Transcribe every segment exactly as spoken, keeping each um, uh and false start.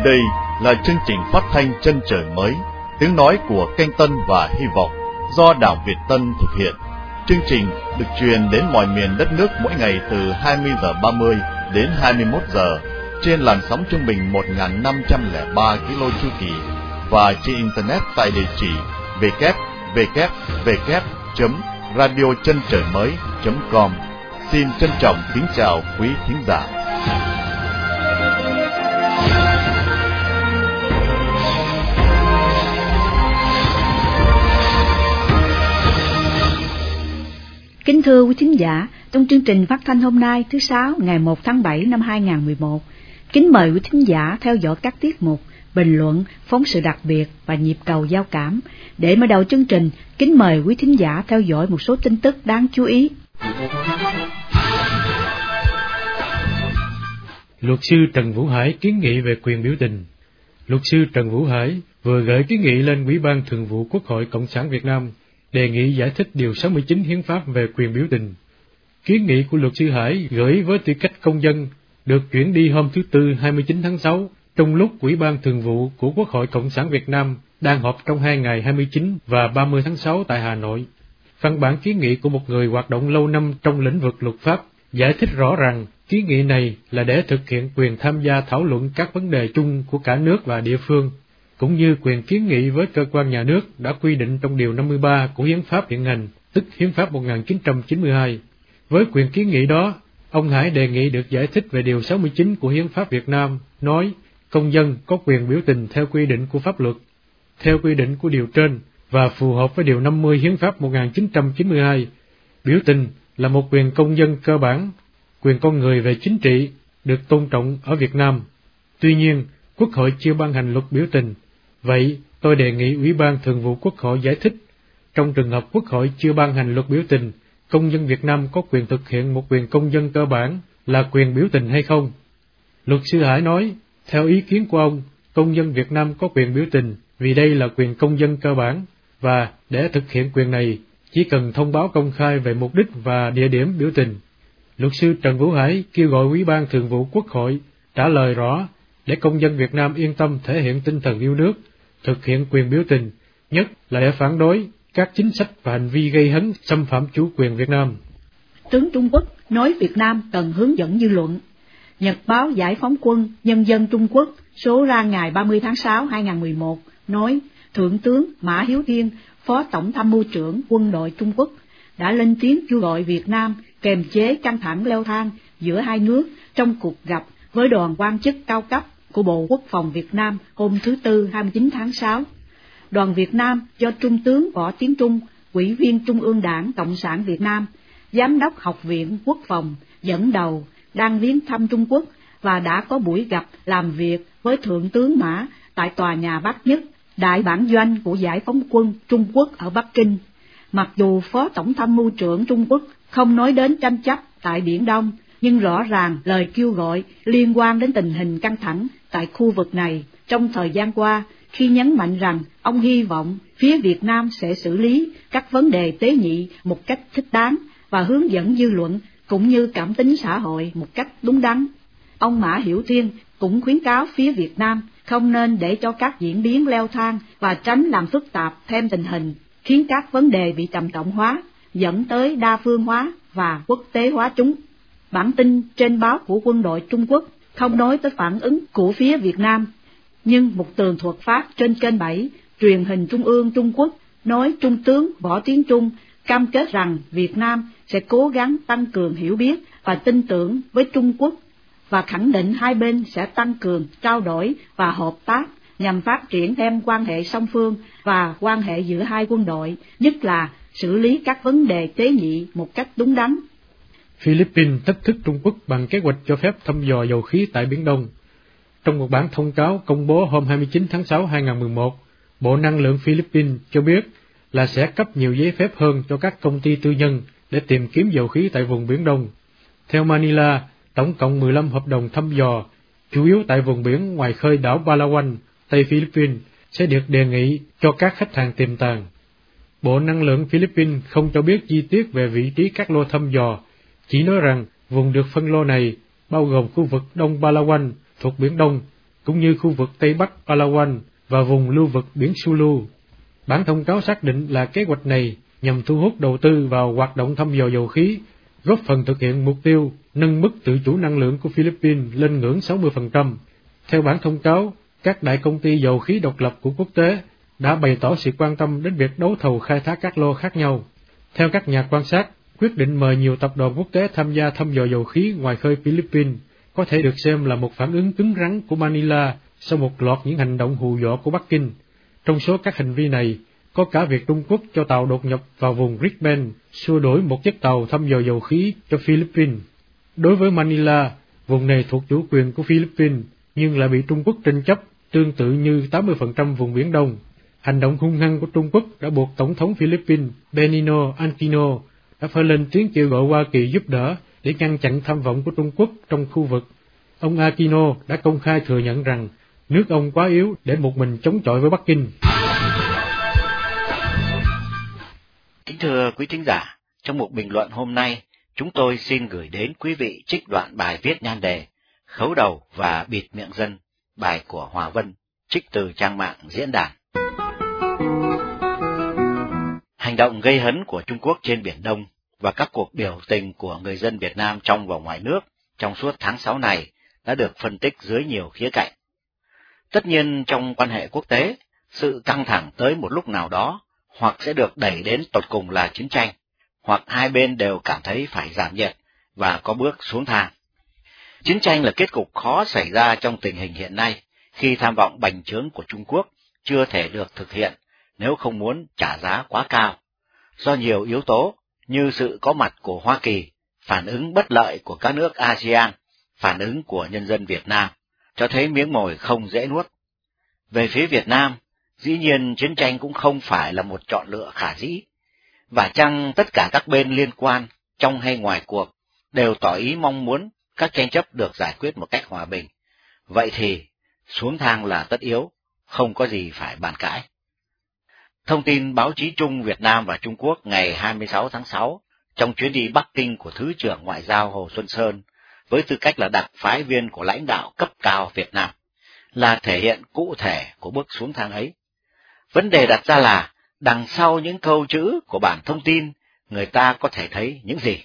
Đây là chương trình phát thanh Chân Trời Mới, tiếng nói của Kênh Tân và Hy vọng, do Đảo Việt Tân thực hiện. Chương trình được truyền đến mọi miền đất nước mỗi ngày từ hai mươi giờ ba mươi đến hai mươi mốt giờ trên làn sóng trung bình một nghìn năm trăm lẻ ba ki lô chu kỳ và trên internet tại địa chỉ w w w chấm radio chân trời mới chấm com. Xin trân trọng kính chào quý thính giả. Kính thưa quý thính giả, trong chương trình phát thanh hôm nay thứ Sáu ngày một tháng bảy năm hai nghìn không trăm mười một, kính mời quý thính giả theo dõi các tiết mục bình luận, phóng sự đặc biệt và nhịp cầu giao cảm. Để mở đầu chương trình, kính mời quý thính giả theo dõi một số tin tức đáng chú ý. Luật sư Trần Vũ Hải kiến nghị về quyền biểu tình. Luật sư Trần Vũ Hải vừa gửi kiến nghị lên Ủy ban Thường vụ Quốc hội Cộng sản Việt Nam, đề nghị giải thích điều sáu mươi chín Hiến pháp về quyền biểu tình. Kiến nghị của luật sư Hải gửi với tư cách công dân được chuyển đi hôm thứ Tư hai mươi chín tháng sáu, trong lúc Ủy ban Thường vụ của Quốc hội Cộng sản Việt Nam đang họp trong hai ngày hai mươi chín và ba mươi tháng sáu tại Hà Nội. Văn bản kiến nghị của một người hoạt động lâu năm trong lĩnh vực luật pháp giải thích rõ rằng kiến nghị này là để thực hiện quyền tham gia thảo luận các vấn đề chung của cả nước và địa phương, cũng như quyền kiến nghị với cơ quan nhà nước đã quy định trong Điều năm mươi ba của Hiến pháp hiện hành, tức Hiến pháp một nghìn chín trăm chín mươi hai. Với quyền kiến nghị đó, ông Hải đề nghị được giải thích về Điều sáu mươi chín của Hiến pháp Việt Nam, nói công dân có quyền biểu tình theo quy định của pháp luật. Theo quy định của điều trên và phù hợp với Điều năm mươi Hiến pháp một nghìn chín trăm chín mươi hai, biểu tình là một quyền công dân cơ bản, quyền con người về chính trị, được tôn trọng ở Việt Nam. Tuy nhiên, Quốc hội chưa ban hành luật biểu tình. Vậy, tôi đề nghị Ủy ban Thường vụ Quốc hội giải thích, trong trường hợp Quốc hội chưa ban hành luật biểu tình, công dân Việt Nam có quyền thực hiện một quyền công dân cơ bản là quyền biểu tình hay không? Luật sư Hải nói, theo ý kiến của ông, công dân Việt Nam có quyền biểu tình vì đây là quyền công dân cơ bản, và để thực hiện quyền này, chỉ cần thông báo công khai về mục đích và địa điểm biểu tình. Luật sư Trần Vũ Hải kêu gọi Ủy ban Thường vụ Quốc hội trả lời rõ để công dân Việt Nam yên tâm thể hiện tinh thần yêu nước, thực hiện quyền biểu tình, nhất là để phản đối các chính sách và hành vi gây hấn xâm phạm chủ quyền Việt Nam. Tướng Trung Quốc nói Việt Nam cần hướng dẫn dư luận. Nhật báo Giải phóng quân Nhân dân Trung Quốc số ra ngày ba mươi tháng sáu năm hai nghìn không trăm mười một nói Thượng tướng Mã Hiếu Thiên, Phó Tổng tham mưu trưởng quân đội Trung Quốc, đã lên tiếng kêu gọi Việt Nam kiềm chế căng thẳng leo thang giữa hai nước trong cuộc gặp với đoàn quan chức cao cấp của Bộ Quốc phòng Việt Nam hôm thứ Tư hai mươi chín tháng sáu. Đoàn Việt Nam do Trung tướng Võ Tiến Trung, Ủy viên Trung ương Đảng Cộng sản Việt Nam, Giám đốc Học viện Quốc phòng dẫn đầu đang viếng thăm Trung Quốc và đã có buổi gặp làm việc với Thượng tướng Mã tại tòa nhà Bắc Nhất, đại bản doanh của Giải phóng quân Trung Quốc ở Bắc Kinh. Mặc dù Phó Tổng tham mưu trưởng Trung Quốc không nói đến tranh chấp tại Biển Đông, nhưng rõ ràng lời kêu gọi liên quan đến tình hình căng thẳng tại khu vực này trong thời gian qua, khi nhấn mạnh rằng ông hy vọng phía Việt Nam sẽ xử lý các vấn đề tế nhị một cách thích đáng và hướng dẫn dư luận cũng như cảm tính xã hội một cách đúng đắn. Ông Mã Hiểu Thiên cũng khuyến cáo phía Việt Nam không nên để cho các diễn biến leo thang và tránh làm phức tạp thêm tình hình, khiến các vấn đề bị trầm trọng hóa, dẫn tới đa phương hóa và quốc tế hóa chúng. Bản tin trên báo của quân đội Trung Quốc không nói tới phản ứng của phía Việt Nam, nhưng một tường thuật phát trên kênh bảy, truyền hình Trung ương Trung Quốc, nói Trung tướng Võ Tiến Trung cam kết rằng Việt Nam sẽ cố gắng tăng cường hiểu biết và tin tưởng với Trung Quốc và khẳng định hai bên sẽ tăng cường trao đổi và hợp tác nhằm phát triển thêm quan hệ song phương và quan hệ giữa hai quân đội, nhất là xử lý các vấn đề tế nhị một cách đúng đắn. Philippines thách thức Trung Quốc bằng kế hoạch cho phép thăm dò dầu khí tại Biển Đông. Trong một bản thông cáo công bố hôm hai mươi chín tháng sáu năm hai nghìn không trăm mười một, Bộ Năng lượng Philippines cho biết là sẽ cấp nhiều giấy phép hơn cho các công ty tư nhân để tìm kiếm dầu khí tại vùng Biển Đông. Theo Manila, tổng cộng mười lăm hợp đồng thăm dò, chủ yếu tại vùng biển ngoài khơi đảo Palawan, Tây Philippines, sẽ được đề nghị cho các khách hàng tiềm tàng. Bộ Năng lượng Philippines không cho biết chi tiết về vị trí các lô thăm dò, chỉ nói rằng vùng được phân lô này bao gồm khu vực Đông Palawan thuộc Biển Đông cũng như khu vực Tây Bắc Palawan và vùng lưu vực biển Sulu. Bản thông cáo xác định là kế hoạch này nhằm thu hút đầu tư vào hoạt động thăm dò dầu khí, góp phần thực hiện mục tiêu nâng mức tự chủ năng lượng của Philippines lên ngưỡng sáu mươi phần trăm. Theo bản thông cáo, các đại công ty dầu khí độc lập của quốc tế đã bày tỏ sự quan tâm đến việc đấu thầu khai thác các lô khác nhau. Theo các nhà quan sát, quyết định mời nhiều tập đoàn quốc tế tham gia thăm dò dầu khí ngoài khơi Philippines có thể được xem là một phản ứng cứng rắn của Manila sau một loạt những hành động hù dọa của Bắc Kinh. Trong số các hành vi này, có cả việc Trung Quốc cho tàu đột nhập vào vùng Rickman, xua đuổi một chiếc tàu thăm dò dầu khí cho Philippines. Đối với Manila, vùng này thuộc chủ quyền của Philippines, nhưng lại bị Trung Quốc tranh chấp, tương tự như tám mươi phần trăm vùng Biển Đông. Hành động hung hăng của Trung Quốc đã buộc Tổng thống Philippines Benigno Aquino đã phải lên tiếng kêu gọi Hoa Kỳ giúp đỡ để ngăn chặn tham vọng của Trung Quốc trong khu vực. Ông Aquino đã công khai thừa nhận rằng nước ông quá yếu để một mình chống chọi với Bắc Kinh. Kính thưa quý thính giả, trong một bình luận hôm nay, chúng tôi xin gửi đến quý vị trích đoạn bài viết nhan đề Khấu đầu và bịt miệng dân, bài của Hòa Vân, trích từ trang mạng diễn đàn. Hành động gây hấn của Trung Quốc trên Biển Đông và các cuộc biểu tình của người dân Việt Nam trong và ngoài nước trong suốt tháng sáu này đã được phân tích dưới nhiều khía cạnh. Tất nhiên trong quan hệ quốc tế, sự căng thẳng tới một lúc nào đó hoặc sẽ được đẩy đến tột cùng là chiến tranh, hoặc hai bên đều cảm thấy phải giảm nhiệt và có bước xuống thang. Chiến tranh là kết cục khó xảy ra trong tình hình hiện nay, khi tham vọng bành trướng của Trung Quốc chưa thể được thực hiện nếu không muốn trả giá quá cao, do nhiều yếu tố như sự có mặt của Hoa Kỳ, phản ứng bất lợi của các nước a sê an, phản ứng của nhân dân Việt Nam, cho thấy miếng mồi không dễ nuốt. Về phía Việt Nam, dĩ nhiên chiến tranh cũng không phải là một chọn lựa khả dĩ, và chăng tất cả các bên liên quan, trong hay ngoài cuộc, đều tỏ ý mong muốn các tranh chấp được giải quyết một cách hòa bình. Vậy thì, xuống thang là tất yếu, không có gì phải bàn cãi. Thông tin báo chí chung Việt Nam và Trung Quốc ngày hai mươi sáu tháng sáu, trong chuyến đi Bắc Kinh của Thứ trưởng Ngoại giao Hồ Xuân Sơn, với tư cách là đặc phái viên của lãnh đạo cấp cao Việt Nam, là thể hiện cụ thể của bước xuống thang ấy. Vấn đề đặt ra là, đằng sau những câu chữ của bản thông tin, người ta có thể thấy những gì?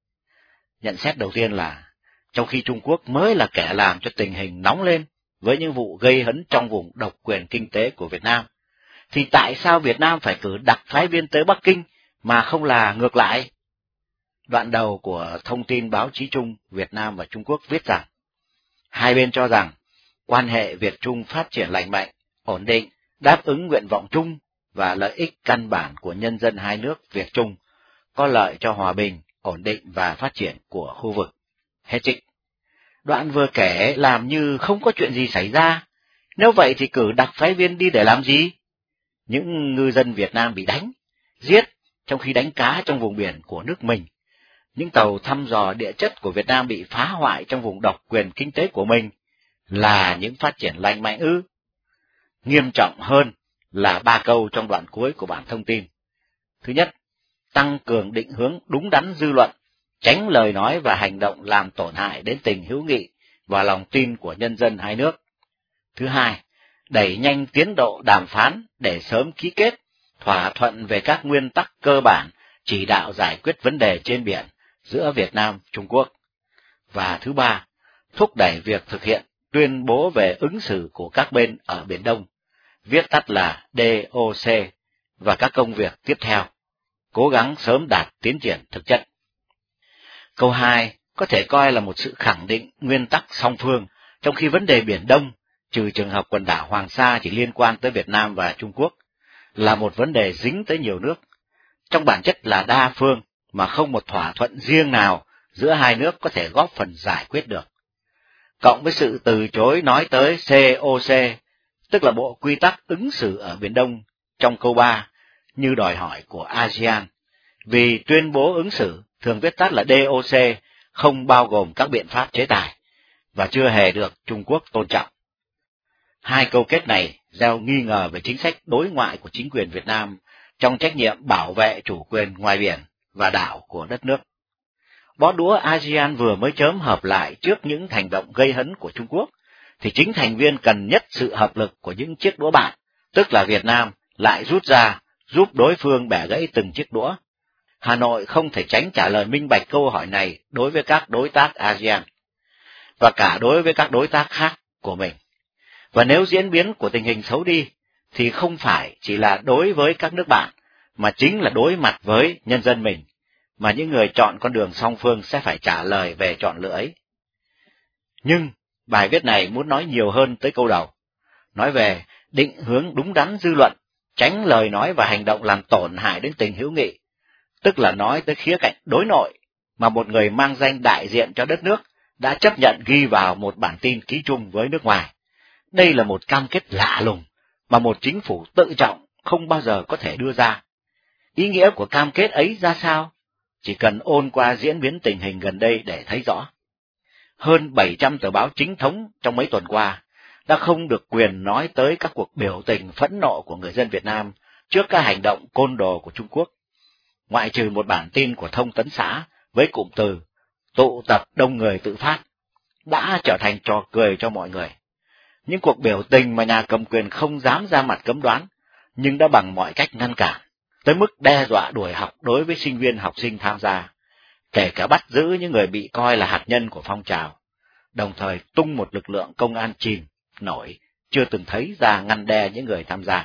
Nhận xét đầu tiên là, trong khi Trung Quốc mới là kẻ làm cho tình hình nóng lên với những vụ gây hấn trong vùng độc quyền kinh tế của Việt Nam, thì tại sao Việt Nam phải cử đặc phái viên tới Bắc Kinh mà không là ngược lại? Đoạn đầu của thông tin báo chí chung Việt Nam và Trung Quốc viết rằng, hai bên cho rằng quan hệ Việt-Trung phát triển lành mạnh, ổn định, đáp ứng nguyện vọng chung và lợi ích căn bản của nhân dân hai nước Việt-Trung, có lợi cho hòa bình, ổn định và phát triển của khu vực. Hết trích. Đoạn vừa kể làm như không có chuyện gì xảy ra, nếu vậy thì cử đặc phái viên đi để làm gì? Những ngư dân Việt Nam bị đánh, giết trong khi đánh cá trong vùng biển của nước mình. Những tàu thăm dò địa chất của Việt Nam bị phá hoại trong vùng độc quyền kinh tế của mình, là những phát triển lành mạnh ư? Nghiêm trọng hơn là ba câu trong đoạn cuối của bản thông tin. Thứ nhất, tăng cường định hướng đúng đắn dư luận, tránh lời nói và hành động làm tổn hại đến tình hữu nghị và lòng tin của nhân dân hai nước. Thứ hai, đẩy nhanh tiến độ đàm phán để sớm ký kết, thỏa thuận về các nguyên tắc cơ bản chỉ đạo giải quyết vấn đề trên biển giữa Việt Nam, Trung Quốc. Và thứ ba, thúc đẩy việc thực hiện tuyên bố về ứng xử của các bên ở Biển Đông, viết tắt là đê ô xê, và các công việc tiếp theo, cố gắng sớm đạt tiến triển thực chất. Câu hai có thể coi là một sự khẳng định nguyên tắc song phương, trong khi vấn đề Biển Đông, trừ trường hợp quần đảo Hoàng Sa chỉ liên quan tới Việt Nam và Trung Quốc, là một vấn đề dính tới nhiều nước, trong bản chất là đa phương mà không một thỏa thuận riêng nào giữa hai nước có thể góp phần giải quyết được. Cộng với sự từ chối nói tới xê ô xê, tức là bộ quy tắc ứng xử ở Biển Đông trong câu ba, như đòi hỏi của a sê an, vì tuyên bố ứng xử thường viết tắt là đê ô xê không bao gồm các biện pháp chế tài, và chưa hề được Trung Quốc tôn trọng. Hai câu kết này gieo nghi ngờ về chính sách đối ngoại của chính quyền Việt Nam trong trách nhiệm bảo vệ chủ quyền ngoài biển và đảo của đất nước. Bó đũa a sê an vừa mới chớm hợp lại trước những hành động gây hấn của Trung Quốc, thì chính thành viên cần nhất sự hợp lực của những chiếc đũa bạn, tức là Việt Nam, lại rút ra, giúp đối phương bẻ gãy từng chiếc đũa. Hà Nội không thể tránh trả lời minh bạch câu hỏi này đối với các đối tác a sê an, và cả đối với các đối tác khác của mình. Và nếu diễn biến của tình hình xấu đi, thì không phải chỉ là đối với các nước bạn, mà chính là đối mặt với nhân dân mình, mà những người chọn con đường song phương sẽ phải trả lời về chọn lựa ấy. Nhưng bài viết này muốn nói nhiều hơn tới câu đầu, nói về định hướng đúng đắn dư luận, tránh lời nói và hành động làm tổn hại đến tình hữu nghị, tức là nói tới khía cạnh đối nội mà một người mang danh đại diện cho đất nước đã chấp nhận ghi vào một bản tin ký chung với nước ngoài. Đây là một cam kết lạ lùng mà một chính phủ tự trọng không bao giờ có thể đưa ra. Ý nghĩa của cam kết ấy ra sao? Chỉ cần ôn qua diễn biến tình hình gần đây để thấy rõ. Hơn bảy trăm tờ báo chính thống trong mấy tuần qua đã không được quyền nói tới các cuộc biểu tình phẫn nộ của người dân Việt Nam trước các hành động côn đồ của Trung Quốc, ngoại trừ một bản tin của Thông tấn xã với cụm từ tụ tập đông người tự phát, đã trở thành trò cười cho mọi người. Những cuộc biểu tình mà nhà cầm quyền không dám ra mặt cấm đoán, nhưng đã bằng mọi cách ngăn cản, tới mức đe dọa đuổi học đối với sinh viên học sinh tham gia, kể cả bắt giữ những người bị coi là hạt nhân của phong trào, đồng thời tung một lực lượng công an chìm, nổi, chưa từng thấy ra ngăn đe những người tham gia.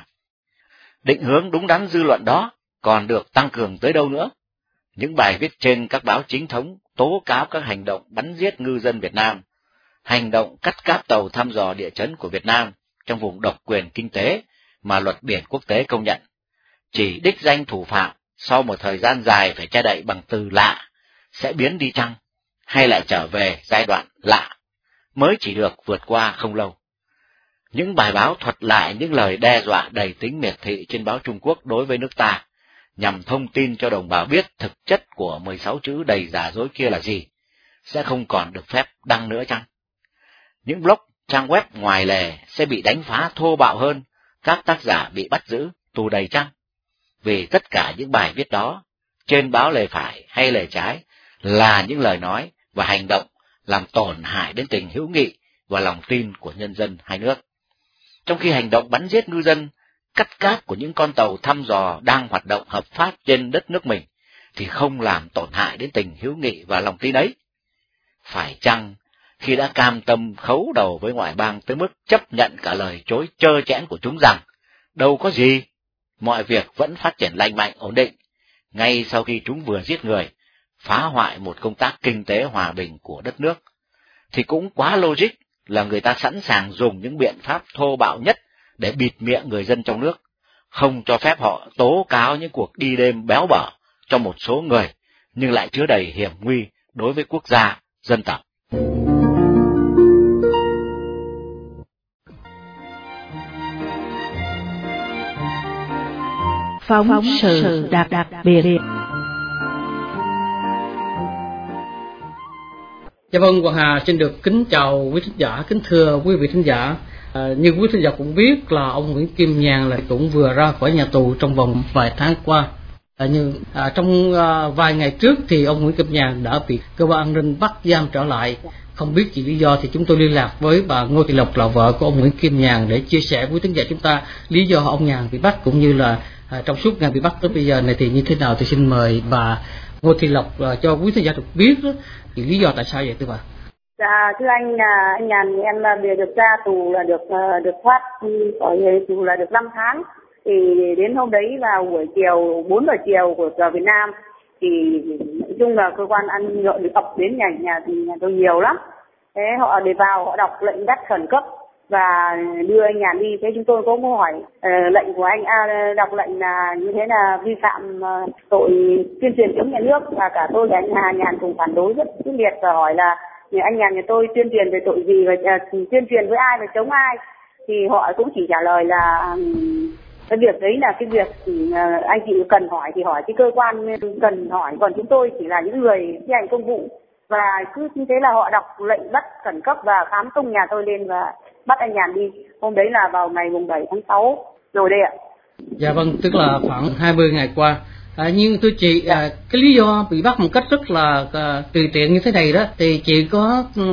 Định hướng đúng đắn dư luận đó còn được tăng cường tới đâu nữa? Những bài viết trên các báo chính thống tố cáo các hành động bắn giết ngư dân Việt Nam, hành động cắt cáp tàu thăm dò địa chấn của Việt Nam trong vùng độc quyền kinh tế mà luật biển quốc tế công nhận, chỉ đích danh thủ phạm sau một thời gian dài phải che đậy bằng từ lạ, sẽ biến đi chăng, hay lại trở về giai đoạn lạ, mới chỉ được vượt qua không lâu. Những bài báo thuật lại những lời đe dọa đầy tính miệt thị trên báo Trung Quốc đối với nước ta, nhằm thông tin cho đồng bào biết thực chất của mười sáu chữ đầy giả dối kia là gì, sẽ không còn được phép đăng nữa chăng? Những blog, trang web ngoài lề sẽ bị đánh phá thô bạo hơn, các tác giả bị bắt giữ, tù đầy chăng? Vì tất cả những bài viết đó, trên báo lề phải hay lề trái, là những lời nói và hành động làm tổn hại đến tình hữu nghị và lòng tin của nhân dân hai nước. Trong khi hành động bắn giết ngư dân, cắt cát của những con tàu thăm dò đang hoạt động hợp pháp trên đất nước mình, thì không làm tổn hại đến tình hữu nghị và lòng tin ấy. Phải chăng khi đã cam tâm khấu đầu với ngoại bang tới mức chấp nhận cả lời chối trơ trẽn của chúng rằng đâu có gì, mọi việc vẫn phát triển lành mạnh ổn định, ngay sau khi chúng vừa giết người, phá hoại một công tác kinh tế hòa bình của đất nước, thì cũng quá logic là người ta sẵn sàng dùng những biện pháp thô bạo nhất để bịt miệng người dân trong nước, không cho phép họ tố cáo những cuộc đi đêm béo bở cho một số người, nhưng lại chứa đầy hiểm nguy đối với quốc gia, dân tộc. Phóng, Phóng sự đặc, đặc biệt. Dạ vâng, Hoàng Hà xin được kính chào quý thính giả, kính thưa quý vị thính giả. À, như quý thính giả cũng biết là ông Nguyễn Kim Nhàn là cũng vừa ra khỏi nhà tù trong vòng vài tháng qua. À, như à, trong à, vài ngày trước thì ông Nguyễn Kim Nhàn đã bị cơ quan an ninh bắt giam trở lại. Không biết vì lý do thì chúng tôi liên lạc với bà Ngô Thị Lộc là vợ của ông Nguyễn Kim Nhàn để chia sẻ với thính giả chúng ta lý do ông Nhàn bị bắt, cũng như là à, trong suốt ngày bị bắt tới bây giờ này thì như thế nào. Thì xin mời bà Ngô Thị Lộc à, cho quý thính giả được biết đó, thì lý do tại sao vậy thưa bà? Dạ thưa anh, anh Nhàn, em vừa được ra tù là được được thoát khỏi tù là được năm tháng. Thì đến hôm đấy vào buổi chiều bốn giờ chiều của giờ Việt Nam thì nói chung là cơ quan an ninh gọi được ập đến nhà nhà nhà tôi nhiều lắm. Thế họ để vào họ đọc lệnh bắt khẩn cấp và đưa anh Nhàn đi. Thế chúng tôi có câu hỏi uh, lệnh của anh à, đọc lệnh là như thế là vi phạm uh, tội tuyên truyền chống nhà nước, và cả tôi và anh Hà Nhàn cùng phản đối rất quyết liệt và hỏi là nhà anh Nhàn nhà tôi tuyên truyền về tội gì và uh, tuyên truyền với ai và chống ai. Thì họ cũng chỉ trả lời là um, cái việc đấy là cái việc uh, anh chị cần hỏi thì hỏi cái cơ quan cần hỏi, còn chúng tôi chỉ là những người thi hành công vụ. Và cứ như thế là họ đọc lệnh bắt khẩn cấp và khám tung nhà tôi lên và bắt anh Nhàn đi. Hôm đấy là vào ngày mùng bảy tháng sáu rồi đây ạ. Dạ vâng, tức là khoảng hai mươi ngày qua. À, nhưng thưa chị, à, cái lý do bị bắt một cách rất là à, tùy tiện như thế này đó, thì chị có um,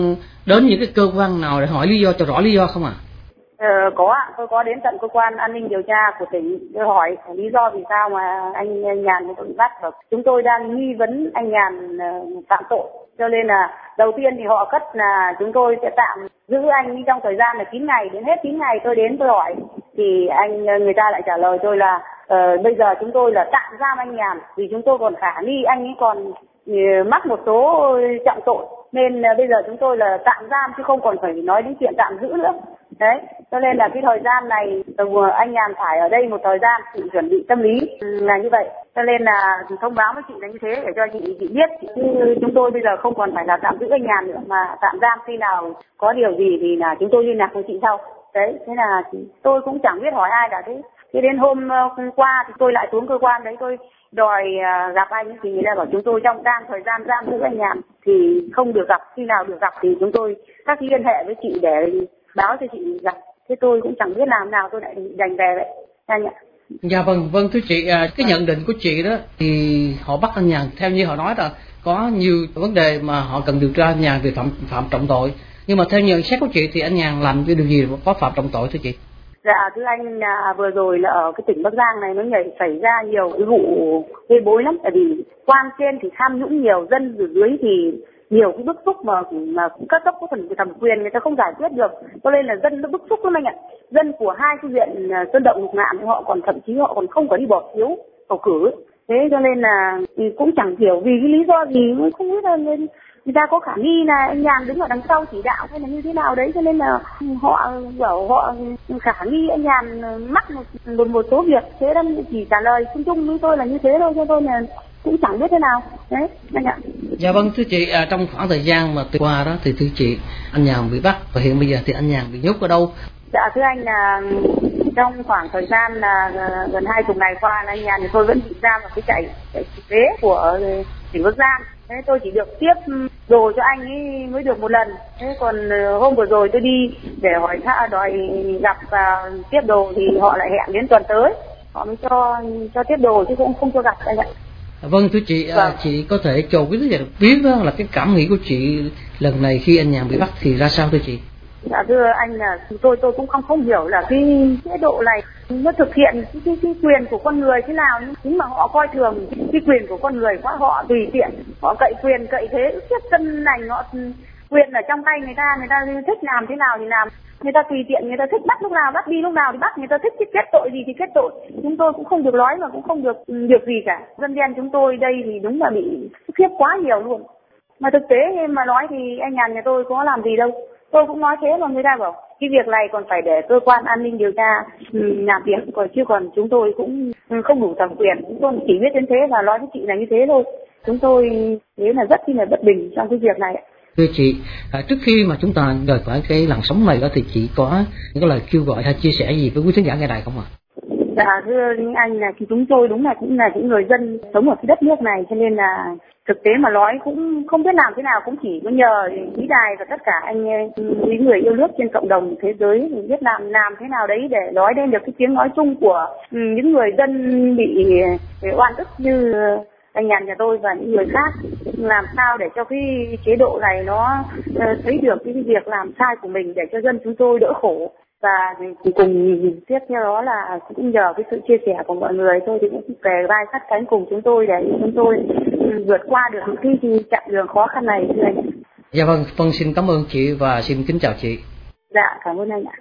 đến những cái cơ quan nào để hỏi lý do cho rõ lý do không ạ? À? Ờ, có ạ, tôi có đến tận cơ quan an ninh điều tra của tỉnh để hỏi lý do vì sao mà anh Nhàn bị bắt. Và chúng tôi đang nghi vấn anh Nhàn phạm tội, cho nên là đầu tiên thì họ cất là chúng tôi sẽ tạm giữ anh trong thời gian là chín ngày, đến hết chín ngày tôi đến tôi hỏi thì anh người ta lại trả lời tôi là uh, bây giờ chúng tôi là tạm giam anh Nhàn vì chúng tôi còn khả nghi anh ấy còn uh, mắc một số trọng tội, nên uh, bây giờ chúng tôi là tạm giam chứ không còn phải nói đến chuyện tạm giữ nữa. Đấy, cho nên là cái thời gian này anh Nhàn phải ở đây một thời gian chị chuẩn bị tâm lý là như vậy, cho nên là thông báo với chị là như thế để cho chị chị biết, chứ chúng tôi bây giờ không còn phải là tạm giữ anh Nhàn nữa mà tạm giam, khi nào có điều gì thì là chúng tôi liên lạc với chị sau. Đấy, thế là tôi cũng chẳng biết hỏi ai cả. Thế thế đến hôm qua thì tôi lại xuống cơ quan đấy tôi đòi gặp anh thì người ta bảo chúng tôi trong đang thời gian giam giữ anh Nhàn thì không được gặp, khi nào được gặp thì chúng tôi các liên hệ với chị để báo cho chị gặp. Thế tôi cũng chẳng biết làm nào tôi lại đành về vậy anh ạ. Dạ vâng, vâng thưa chị, à, cái nhận định của chị đó thì họ bắt anh Nhàn theo như họ nói là có nhiều vấn đề mà họ cần điều tra anh Nhàn về phạm phạm trọng tội, nhưng mà theo nhận xét của chị thì anh Nhàn làm cái điều gì có phạm trọng tội thưa chị? Dạ thưa anh, là vừa rồi là ở cái tỉnh Bắc Giang này nó nhảy xảy ra nhiều cái vụ bê bối lắm, tại vì quan trên thì tham nhũng nhiều, dân ở dưới thì nhiều cái bức xúc mà mà các cấp có phần thẩm quyền người ta không giải quyết được, cho nên là dân nó bức xúc lắm anh ạ. Dân của hai cái huyện Sơn Động, Lục Ngạn họ còn thậm chí họ còn không có đi bỏ phiếu bầu cử. Thế cho nên là cũng chẳng hiểu vì cái lý do gì, không biết là người, người ta có khả nghi là anh Nhàn đứng ở đằng sau chỉ đạo hay là như thế nào đấy, cho nên là họ bảo họ khả nghi anh Nhàn mắc một, một một số việc. Thế nên chỉ trả lời chung chung với tôi là như thế thôi, cho tôi là cũng chẳng biết thế nào. Đấy anh ạ. Dạ vâng thưa chị, à, trong khoảng thời gian mà từ qua đó thì thưa chị, anh Nhàn bị bắt và hiện bây giờ thì anh Nhàn bị nhốt ở đâu? Dạ thưa anh, là trong khoảng thời gian là gần hai chục ngày qua là anh Nhàn thì tôi vẫn bị giam vào cái trại trại tế của tỉnh Bắc Giang. Thế tôi chỉ được tiếp đồ cho anh ấy mới được một lần. Thế còn hôm vừa rồi tôi đi để hỏi tha đòi gặp và tiếp đồ thì họ lại hẹn đến tuần tới họ mới cho cho tiếp đồ chứ cũng không cho gặp anh ạ. Vâng thưa chị, vâng. À, chị có thể cho quý vị được biết đó là cái cảm nghĩ của chị lần này khi anh Nhàn bị bắt thì ra sao thưa chị? Dạ thưa anh, là tôi tôi cũng không không hiểu là cái chế độ này nó thực hiện cái, cái, cái quyền của con người thế nào, nhưng mà họ coi thường cái quyền của con người quá, họ tùy tiện, họ cậy quyền cậy thế, chết chân này họ quyền ở trong tay người ta, người ta thích làm thế nào thì làm, người ta tùy tiện, người ta thích bắt lúc nào bắt, đi lúc nào thì bắt, người ta thích kết tội gì thì kết tội, chúng tôi cũng không được nói mà cũng không được được gì cả. Dân đen chúng tôi đây thì đúng là bị khiếp quá nhiều luôn, mà thực tế mà nói thì anh Nhàn nhà tôi có làm gì đâu. Tôi cũng nói thế mà người ta bảo cái việc này còn phải để cơ quan an ninh điều tra làm việc, còn chứ còn chúng tôi cũng không đủ thẩm quyền, chúng tôi chỉ biết đến thế và nói với chị là như thế thôi. Chúng tôi thế là rất là bất bình trong cái việc này. Thưa chị, à, trước khi mà chúng ta rời khỏi cái làn sóng này đó thì chị có những cái lời kêu gọi hay chia sẻ gì với quý khán giả nghe đài không ạ? Dạ thưa anh, là thì chúng tôi đúng là cũng là những người dân sống ở cái đất nước này, cho nên là thực tế mà nói cũng không biết làm thế nào, cũng chỉ có nhờ quý đài và tất cả anh những người yêu nước trên cộng đồng thế giới biết làm làm thế nào đấy để nói lên được cái tiếng nói chung của những người dân bị oan ức như anh Nhàn nhà tôi và những người khác, làm sao để cho cái chế độ này nó thấy được cái việc làm sai của mình để cho dân chúng tôi đỡ khổ. Và cùng tiếp theo đó là cũng nhờ cái sự chia sẻ của mọi người tôi thì cũng về vai sát cánh cùng chúng tôi để chúng tôi vượt qua được những cái chặng đường khó khăn này. Thưa anh. Dạ vâng, vâng xin cảm ơn chị và xin kính chào chị. Dạ cảm ơn anh ạ.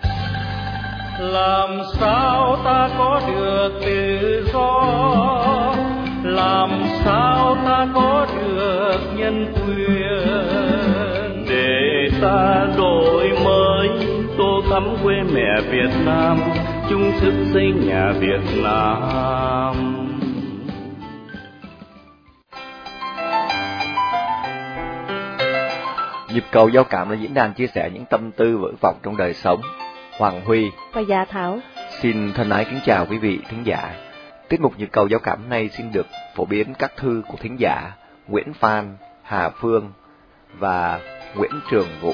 Làm sao ta có được tự do, làm sao ta có được nhân quyền, để ta đổi mới tô thắm quê mẹ Việt Nam, chung sức xây nhà Việt Nam. Nhịp cầu giao cảm là diễn đàn chia sẻ những tâm tư vỡ vọng trong đời sống. Hoàng Huy và Dạ Thảo xin thân ái kính chào quý vị thính giả. Tiết mục nhịp cầu giao cảm này xin được phổ biến các thư của thính giả Nguyễn Phan, Hà Phương và Nguyễn Trường Vũ.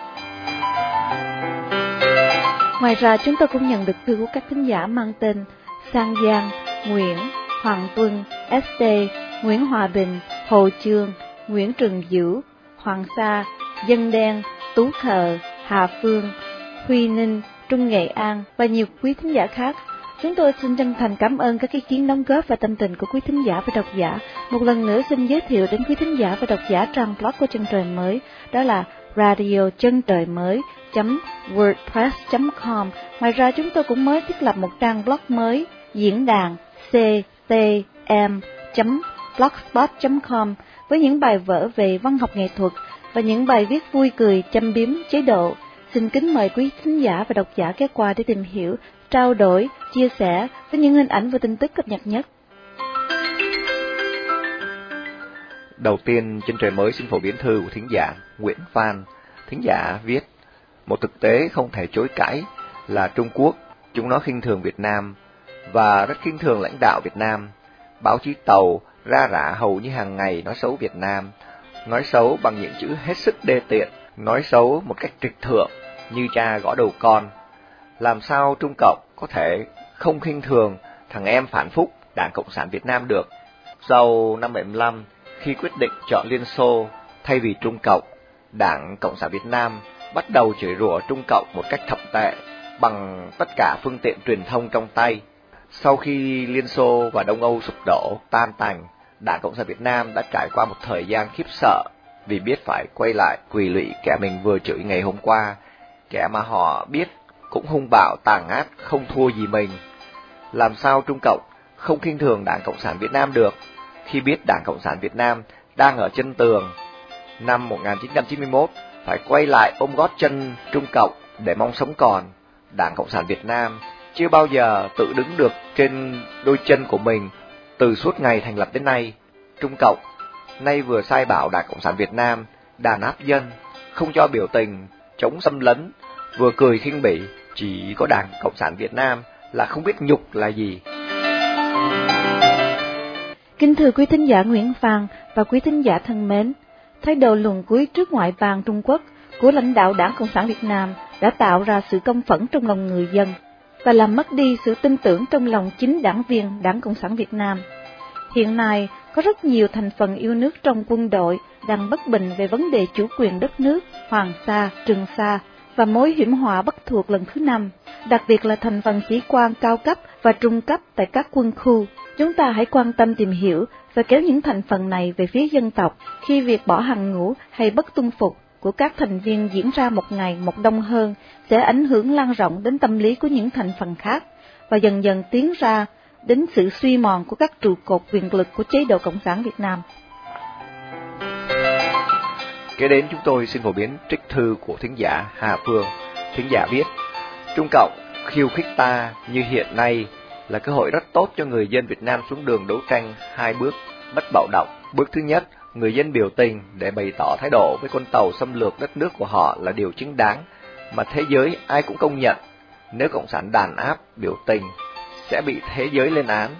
Ngoài ra chúng tôi cũng nhận được thư của các thính giả mang tên Sang Giang, Nguyễn, Hoàng Tuân, ét tê, Nguyễn Hòa Bình, Hồ Chương, Nguyễn Trường Dữ, Hoàng Sa, Dân Đen, Tú Khờ, Hà Phương, Huy Ninh, Trung Nghệ An và nhiều quý thính giả khác. Chúng tôi xin chân thành cảm ơn các ý kiến đóng góp và tâm tình của quý thính giả và độc giả. Một lần nữa xin giới thiệu đến quý thính giả và độc giả trang blog của Chân Trời Mới, đó là radio chân trời mới chấm wordpress chấm com. Ngoài ra chúng tôi cũng mới thiết lập một trang blog mới, diễn đàn c t m chấm blogspot chấm com với những bài vở về văn học nghệ thuật và những bài viết vui cười châm biếm chế độ. Xin kính mời quý thính giả và độc giả ghé qua để tìm hiểu, trao đổi, chia sẻ với những hình ảnh và tin tức cập nhật nhất. Đầu tiên, Chân Trời Mới xin phổ biến thư của thính giả Nguyễn Phan. Thính giả viết: một thực tế không thể chối cãi là Trung Quốc, chúng nó khinh thường Việt Nam và rất khinh thường lãnh đạo Việt Nam. Báo chí Tàu ra rả hầu như hàng ngày nói xấu Việt Nam, nói xấu bằng những chữ hết sức đê tiện, nói xấu một cách trịch thượng như cha gõ đầu con. Làm sao Trung Cộng có thể không khinh thường thằng em phản phúc Đảng Cộng sản Việt Nam được? Sau năm bảy mươi lăm, khi quyết định chọn Liên Xô thay vì Trung Cộng, Đảng Cộng sản Việt Nam bắt đầu chửi rủa Trung Cộng một cách thậm tệ bằng tất cả phương tiện truyền thông trong tay. Sau khi Liên Xô và Đông Âu sụp đổ, tan tành, Đảng Cộng sản Việt Nam đã trải qua một thời gian khiếp sợ vì biết phải quay lại quỳ lụy kẻ mình vừa chửi ngày hôm qua, kẻ mà họ biết cũng hung bạo tàn ác không thua gì mình. Làm sao Trung Cộng không khinh thường Đảng Cộng sản Việt Nam được khi biết Đảng Cộng sản Việt Nam đang ở chân tường? Năm một nghìn chín trăm chín mươi mốt, phải quay lại ôm gót chân Trung Cộng để mong sống còn. Đảng Cộng sản Việt Nam chưa bao giờ tự đứng được trên đôi chân của mình từ suốt ngày thành lập đến nay. Trung Cộng nay vừa sai bảo Đảng Cộng sản Việt Nam đàn áp dân, không cho biểu tình, chống xâm lấn, vừa cười khinh bỉ. Chỉ có Đảng Cộng sản Việt Nam là không biết nhục là gì. Kính thưa quý thính giả Nguyễn Phan và quý thính giả thân mến, thái độ luồn cuối trước ngoại bang Trung Quốc của lãnh đạo Đảng Cộng sản Việt Nam đã tạo ra sự căm phẫn trong lòng người dân và làm mất đi sự tin tưởng trong lòng chính đảng viên Đảng Cộng sản Việt Nam. Hiện nay, có rất nhiều thành phần yêu nước trong quân đội đang bất bình về vấn đề chủ quyền đất nước, Hoàng Sa, Trường Sa và mối hiểm họa bất thuộc lần thứ năm, đặc biệt là thành phần sĩ quan cao cấp và trung cấp tại các quân khu. Chúng ta hãy quan tâm tìm hiểu và kéo những thành phần này về phía dân tộc khi việc bỏ hàng ngũ hay bất tuân phục của các thành viên diễn ra một ngày một đông hơn sẽ ảnh hưởng lan rộng đến tâm lý của những thành phần khác và dần dần tiến ra đến sự suy mòn của các trụ cột quyền lực của chế độ Cộng sản Việt Nam. Kế đến chúng tôi xin phổ biến trích thư của thính giả Hà Phương. Thính giả viết: Trung Cộng khiêu khích ta như hiện nay là cơ hội rất tốt cho người dân Việt Nam xuống đường đấu tranh hai bước bất bạo động. Bước thứ nhất, người dân biểu tình để bày tỏ thái độ với con tàu xâm lược đất nước của họ là điều chính đáng mà thế giới ai cũng công nhận. Nếu Cộng sản đàn áp biểu tình sẽ bị thế giới lên án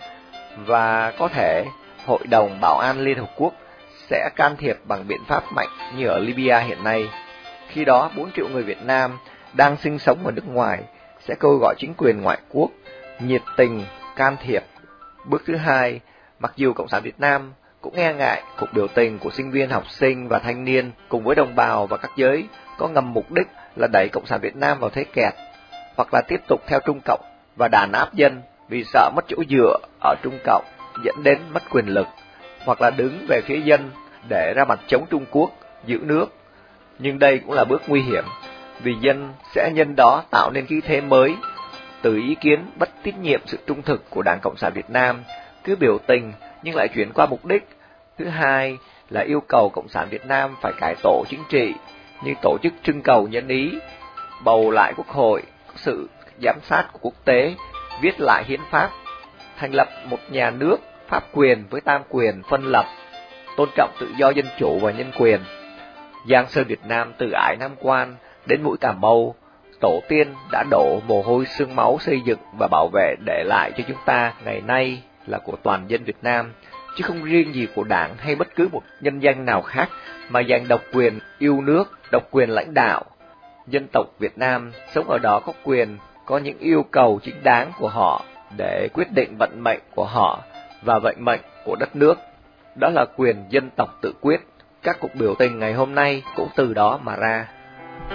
và có thể Hội đồng Bảo an Liên Hợp Quốc sẽ can thiệp bằng biện pháp mạnh như ở Libya hiện nay. Khi đó bốn triệu người Việt Nam đang sinh sống ở nước ngoài sẽ kêu gọi chính quyền ngoại quốc nhiệt tình can thiệp. Bước thứ hai, mặc dù Cộng sản Việt Nam cũng nghe ngại cuộc biểu tình của sinh viên, học sinh và thanh niên cùng với đồng bào và các giới có ngầm mục đích là đẩy Cộng sản Việt Nam vào thế kẹt, hoặc là tiếp tục theo Trung Cộng và đàn áp dân vì sợ mất chỗ dựa ở Trung Cộng dẫn đến mất quyền lực, hoặc là đứng về phía dân để ra mặt chống Trung Quốc giữ nước. Nhưng đây cũng là bước nguy hiểm, vì dân sẽ nhân đó tạo nên khí thế mới, từ ý kiến bất tín nhiệm sự trung thực của Đảng Cộng sản Việt Nam, cứ biểu tình nhưng lại chuyển qua mục đích. Thứ hai là yêu cầu Cộng sản Việt Nam phải cải tổ chính trị, như tổ chức trưng cầu nhân ý, bầu lại quốc hội, sự giám sát của quốc tế, viết lại hiến pháp, thành lập một nhà nước pháp quyền với tam quyền phân lập, tôn trọng tự do dân chủ và nhân quyền. Giang sơn Việt Nam từ Ải Nam Quan đến mũi Cà Mau, tổ tiên đã đổ mồ hôi xương máu xây dựng và bảo vệ để lại cho chúng ta ngày nay là của toàn dân Việt Nam, chứ không riêng gì của Đảng hay bất cứ một nhân danh nào khác, mà giành độc quyền yêu nước, độc quyền lãnh đạo. Dân tộc Việt Nam sống ở đó có quyền, có những yêu cầu chính đáng của họ để quyết định vận mệnh của họ và vận mệnh của đất nước. Đó là quyền dân tộc tự quyết. Các cuộc biểu tình ngày hôm nay cũng từ đó mà ra.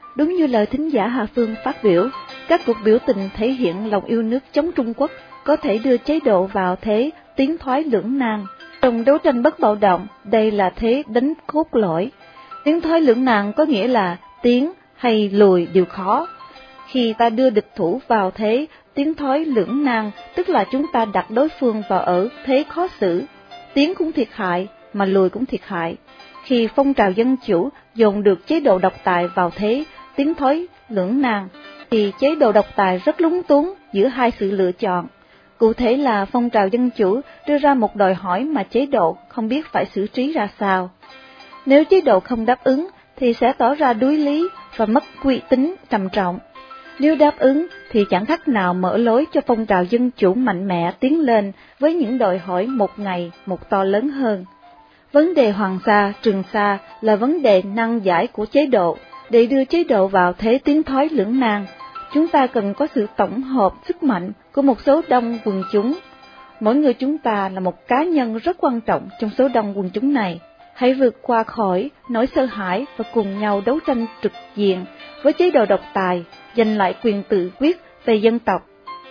Đúng như lời thính giả Hà Phương phát biểu, các cuộc biểu tình thể hiện lòng yêu nước chống Trung Quốc có thể đưa chế độ vào thế tiến thoái lưỡng nan. Trong đấu tranh bất bạo động, đây là thế đánh cốt lõi. Tiến thoái lưỡng nan có nghĩa là tiến hay lùi đều khó. Khi ta đưa địch thủ vào thế tiến thoái lưỡng nan, tức là chúng ta đặt đối phương vào ở thế khó xử. Tiến cũng thiệt hại, mà lùi cũng thiệt hại. Khi phong trào dân chủ dồn được chế độ độc tài vào thế tiến thoái lưỡng nan, thì chế độ độc tài rất lúng túng giữa hai sự lựa chọn. Cụ thể là phong trào dân chủ đưa ra một đòi hỏi mà chế độ không biết phải xử trí ra sao. Nếu chế độ không đáp ứng thì sẽ tỏ ra đuối lý và mất uy tín trầm trọng. Nếu đáp ứng thì chẳng khác nào mở lối cho phong trào dân chủ mạnh mẽ tiến lên với những đòi hỏi một ngày một to lớn hơn. Vấn đề Hoàng Sa, Trường Sa là vấn đề nan giải của chế độ. Để đưa chế độ vào thế tiến thoái lưỡng nan, chúng ta cần có sự tổng hợp sức mạnh của một số đông quần chúng. Mỗi người chúng ta là một cá nhân rất quan trọng trong số đông quần chúng này. Hãy vượt qua khỏi nỗi sợ hãi và cùng nhau đấu tranh trực diện với chế độ độc tài, giành lại quyền tự quyết về dân tộc.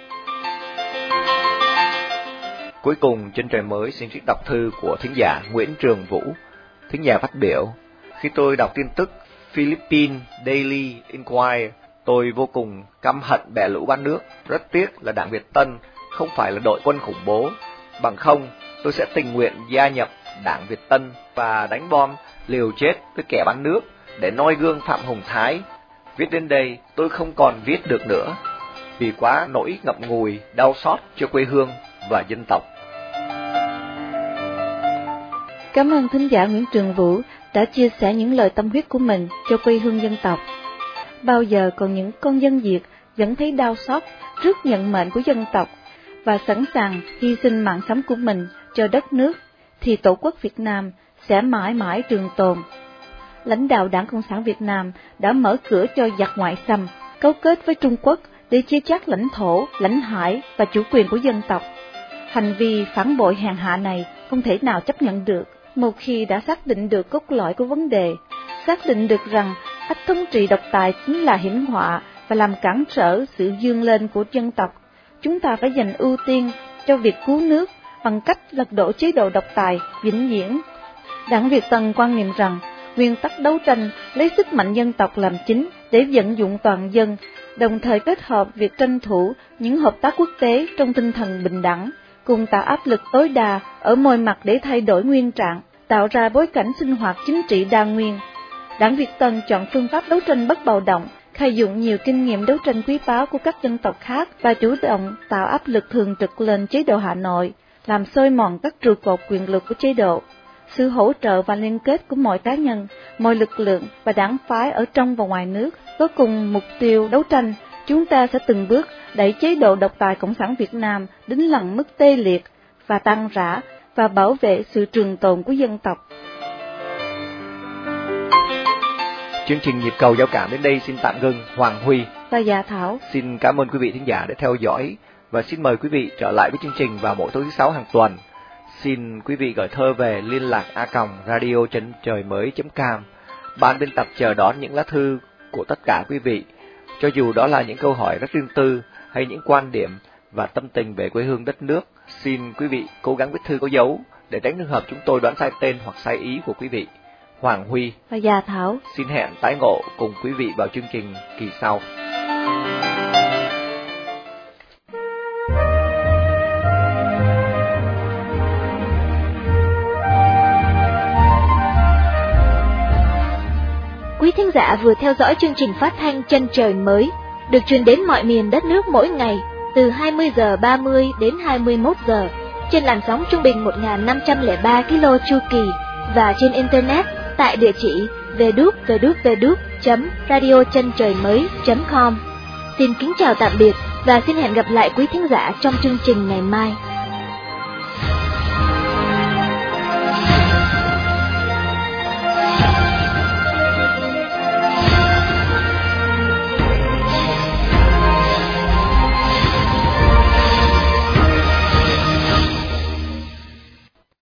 Cuối cùng, Chân Trời Mới xin trích đọc thư của thính giả Nguyễn Trường Vũ. Thính giả phát biểu: Khi tôi đọc tin tức Philippines Daily Inquirer, tôi vô cùng căm hận bè lũ bán nước. Rất tiếc là Đảng Việt Tân không phải là đội quân khủng bố. Bằng không, tôi sẽ tình nguyện gia nhập Đảng Việt Tân và đánh bom liều chết với kẻ bán nước để noi gương Phạm Hồng Thái. Viết đến đây, tôi không còn viết được nữa, vì quá nỗi ngậm ngùi, đau xót cho quê hương và dân tộc. Cảm ơn thính giả Nguyễn Trường Vũ đã chia sẻ những lời tâm huyết của mình cho quê hương dân tộc. Bao giờ còn những con dân Việt vẫn thấy đau xót trước nhận mệnh của dân tộc và sẵn sàng hy sinh mạng sống của mình cho đất nước, thì Tổ quốc Việt Nam sẽ mãi mãi trường tồn. Lãnh đạo Đảng Cộng sản Việt Nam đã mở cửa cho giặc ngoại xâm, cấu kết với Trung Quốc để chia chác lãnh thổ, lãnh hải và chủ quyền của dân tộc. Hành vi phản bội hèn hạ này không thể nào chấp nhận được. Một khi đã xác định được cốt lõi của vấn đề, xác định được rằng ách thống trị độc tài chính là hiểm họa và làm cản trở sự vươn lên của dân tộc, chúng ta phải dành ưu tiên cho việc cứu nước bằng cách lật đổ chế độ độc tài vĩnh viễn. Đảng Việt Tân quan niệm rằng nguyên tắc đấu tranh lấy sức mạnh dân tộc làm chính để vận dụng toàn dân, đồng thời kết hợp việc tranh thủ những hợp tác quốc tế trong tinh thần bình đẳng, cùng tạo áp lực tối đa ở mọi mặt để thay đổi nguyên trạng, tạo ra bối cảnh sinh hoạt chính trị đa nguyên. Đảng Việt Tân chọn phương pháp đấu tranh bất bạo động, khai dụng nhiều kinh nghiệm đấu tranh quý báu của các dân tộc khác và chủ động tạo áp lực thường trực lên chế độ Hà Nội, làm xôi mòn các trụ cột quyền lực của chế độ. Sự hỗ trợ và liên kết của mọi cá nhân, mọi lực lượng và đảng phái ở trong và ngoài nước có cùng mục tiêu đấu tranh, chúng ta sẽ từng bước đẩy chế độ độc tài Cộng sản Việt Nam đến lần mức tê liệt và tan rã và bảo vệ sự trường tồn của dân tộc. Chương trình Nhịp Cầu Giao Cảm đến đây xin tạm ngưng. Hoàng Huy và Dạ Thảo xin cảm ơn quý vị thính giả đã theo dõi và xin mời quý vị trở lại với chương trình vào mỗi tối thứ sáu hàng tuần. Xin quý vị gửi thơ về liên lạc a còng radio chân trời mới chấm com. Ban biên tập chờ đón những lá thư của tất cả quý vị, cho dù đó là những câu hỏi rất riêng tư hay những quan điểm và tâm tình về quê hương đất nước. Xin quý vị cố gắng viết thư có dấu để tránh trường hợp chúng tôi đoán sai tên hoặc sai ý của quý vị. Hoàng Huy và Dạ Thảo xin hẹn tái ngộ cùng quý vị vào chương trình kỳ sau. Quý thính giả vừa theo dõi chương trình phát thanh Chân Trời Mới, được truyền đến mọi miền đất nước mỗi ngày từ hai mươi giờ ba mươi đến hai mươi mốt giờ trên làn sóng trung bình một nghìn năm trăm lẻ ba ki lô chu kỳ và trên internet tại địa chỉ w w w chấm radio chân trời mới chấm com. Xin kính chào tạm biệt và xin hẹn gặp lại quý thính giả trong chương trình ngày mai.